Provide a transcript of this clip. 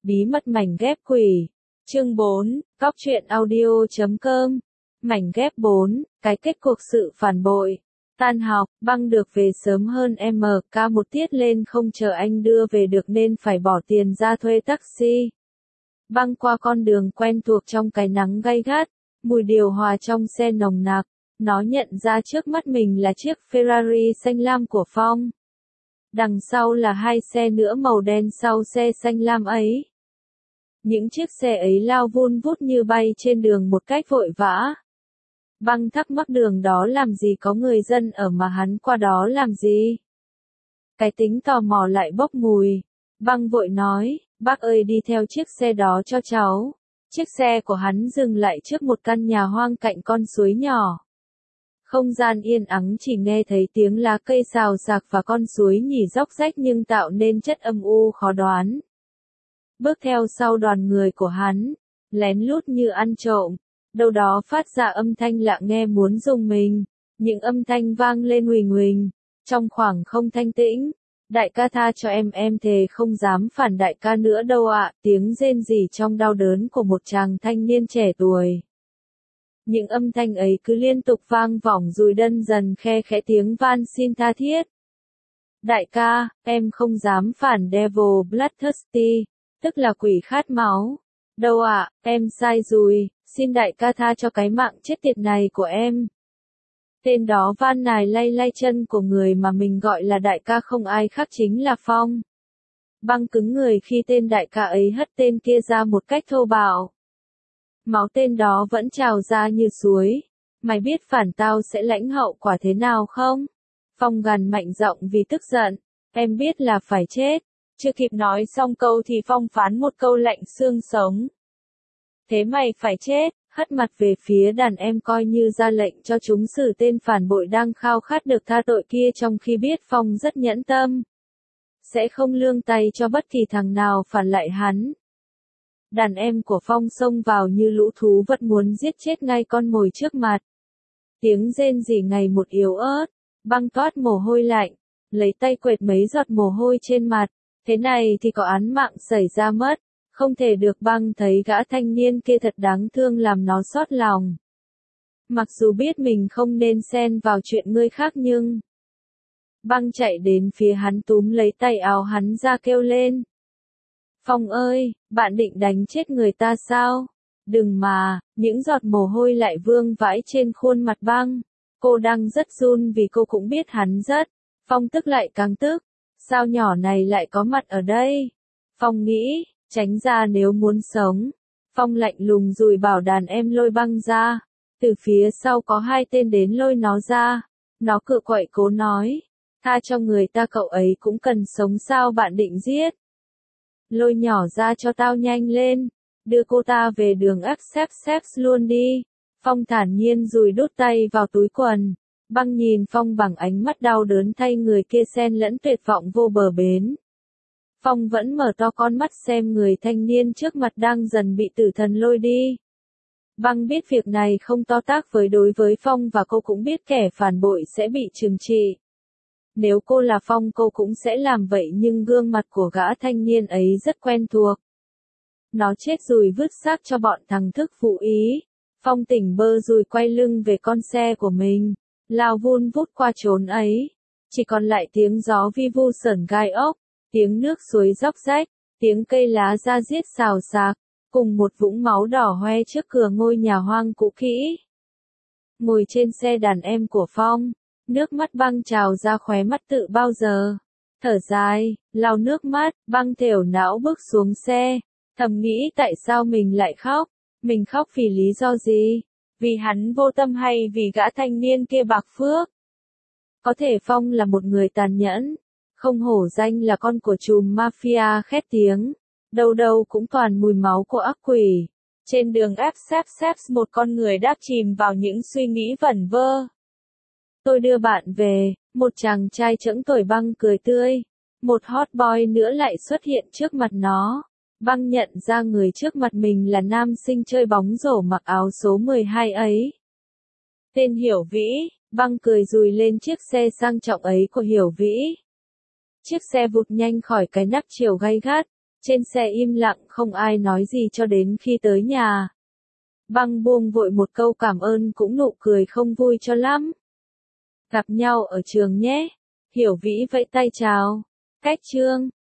Bí mật mảnh ghép quỷ. Chương 4, Cóc truyện audio.com. Mảnh ghép 4, cái kết cuộc sự phản bội. Tan học, Băng được về sớm hơn MK một tiết lên không chờ anh đưa về được nên phải bỏ tiền ra thuê taxi. Băng qua con đường quen thuộc trong cái nắng gay gắt, mùi điều hòa trong xe nồng nặc. Nó nhận ra trước mắt mình là chiếc Ferrari xanh lam của Phong. Đằng sau là hai xe nữa màu đen sau xe xanh lam ấy. Những chiếc xe ấy lao vun vút như bay trên đường một cách vội vã. Băng thắc mắc đường đó làm gì có người dân ở mà hắn qua đó làm gì? Cái tính tò mò lại bốc mùi. Băng vội nói, bác ơi đi theo chiếc xe đó cho cháu. Chiếc xe của hắn dừng lại trước một căn nhà hoang cạnh con suối nhỏ. Không gian yên ắng chỉ nghe thấy tiếng lá cây xào xạc và con suối nhỉ róc rách nhưng tạo nên chất âm u khó đoán. Bước theo sau đoàn người của hắn, lén lút như ăn trộm, đâu đó phát ra âm thanh lạ nghe muốn rùng mình, những âm thanh vang lên huỳnh huỳnh, trong khoảng không thanh tĩnh. Đại ca tha cho em thề không dám phản đại ca nữa đâu ạ, tiếng rên rỉ trong đau đớn của một chàng thanh niên trẻ tuổi. Những âm thanh ấy cứ liên tục vang vọng rồi đân dần khe khẽ tiếng van xin tha thiết. Đại ca, em không dám phản Devil Bloodthirsty, tức là quỷ khát máu. Đâu ạ, em sai rồi, xin đại ca tha cho cái mạng chết tiệt này của em. Tên đó van nài lay lay chân của người mà mình gọi là đại ca không ai khác chính là Phong. Băng cứng người khi tên đại ca ấy hất tên kia ra một cách thô bạo. Máu tên đó vẫn trào ra như suối. Mày biết phản tao sẽ lãnh hậu quả thế nào không? Phong gằn mạnh giọng vì tức giận. Em biết là phải chết. Chưa kịp nói xong câu thì Phong phán một câu lạnh xương sống. Thế mày phải chết, hất mặt về phía đàn em coi như ra lệnh cho chúng xử tên phản bội đang khao khát được tha tội kia trong khi biết Phong rất nhẫn tâm. Sẽ không lương tay cho bất kỳ thằng nào phản lại hắn. Đàn em của Phong xông vào như lũ thú vật muốn giết chết ngay con mồi trước mặt. Tiếng rên rỉ ngày một yếu ớt, Băng toát mồ hôi lạnh, lấy tay quệt mấy giọt mồ hôi trên mặt. Thế này thì có án mạng xảy ra mất, không thể được. Băng thấy gã thanh niên kia thật đáng thương làm nó xót lòng. Mặc dù biết mình không nên xen vào chuyện người khác nhưng... Băng chạy đến phía hắn túm lấy tay áo hắn ra kêu lên. Phong ơi, bạn định đánh chết người ta sao? Đừng mà, những giọt mồ hôi lại vương vãi trên khuôn mặt Băng. Cô đang rất run vì cô cũng biết hắn rất. Phong tức lại càng tức. Sao nhỏ này lại có mặt ở đây? Phong nghĩ, tránh ra nếu muốn sống. Phong lạnh lùng rồi bảo đàn em lôi Băng ra. Từ phía sau có hai tên đến lôi nó ra. Nó cựa quậy cố nói. Tha cho người ta cậu ấy cũng cần sống sao bạn định giết? Lôi nhỏ ra cho tao nhanh lên. Đưa cô ta về đường Accept luôn đi. Phong thản nhiên rồi đút tay vào túi quần. Băng nhìn Phong bằng ánh mắt đau đớn thay người kia xen lẫn tuyệt vọng vô bờ bến. Phong vẫn mở to con mắt xem người thanh niên trước mặt đang dần bị tử thần lôi đi. Băng biết việc này không to tát đối với Phong và cô cũng biết kẻ phản bội sẽ bị trừng trị. Nếu cô là Phong cô cũng sẽ làm vậy nhưng gương mặt của gã thanh niên ấy rất quen thuộc. Nó chết rồi vứt xác cho bọn thằng thức phụ ý. Phong tỉnh bơ rồi quay lưng về con xe của mình. Lao vun vút qua chốn ấy. Chỉ còn lại tiếng gió vi vu sởn gai ốc. Tiếng nước suối róc rách. Tiếng cây lá ra giết xào xạc. Cùng một vũng máu đỏ hoe trước cửa ngôi nhà hoang cũ kỹ. Ngồi trên xe đàn em của Phong. Nước mắt Băng trào ra khóe mắt tự bao giờ. Thở dài, lau nước mắt, Băng thểu não bước xuống xe. Thầm nghĩ tại sao mình lại khóc. Mình khóc vì lý do gì? Vì hắn vô tâm hay vì gã thanh niên kia bạc phước? Có thể Phong là một người tàn nhẫn. Không hổ danh là con của trùm mafia khét tiếng. Đâu đâu cũng toàn mùi máu của ác quỷ. Trên đường Accept một con người đáp chìm vào những suy nghĩ vẩn vơ. Tôi đưa bạn về, một chàng trai chững tuổi Băng cười tươi. Một hot boy nữa lại xuất hiện trước mặt nó. Băng nhận ra người trước mặt mình là nam sinh chơi bóng rổ mặc áo số 12 ấy. Tên Hiểu Vĩ, Băng cười dùi lên chiếc xe sang trọng ấy của Hiểu Vĩ. Chiếc xe vụt nhanh khỏi cái nắp chiều gay gắt. Trên xe im lặng không ai nói gì cho đến khi tới nhà. Băng buông vội một câu cảm ơn cũng nụ cười không vui cho lắm. Gặp nhau ở trường nhé. Hiểu Vĩ vẫy tay chào. Cách Trương.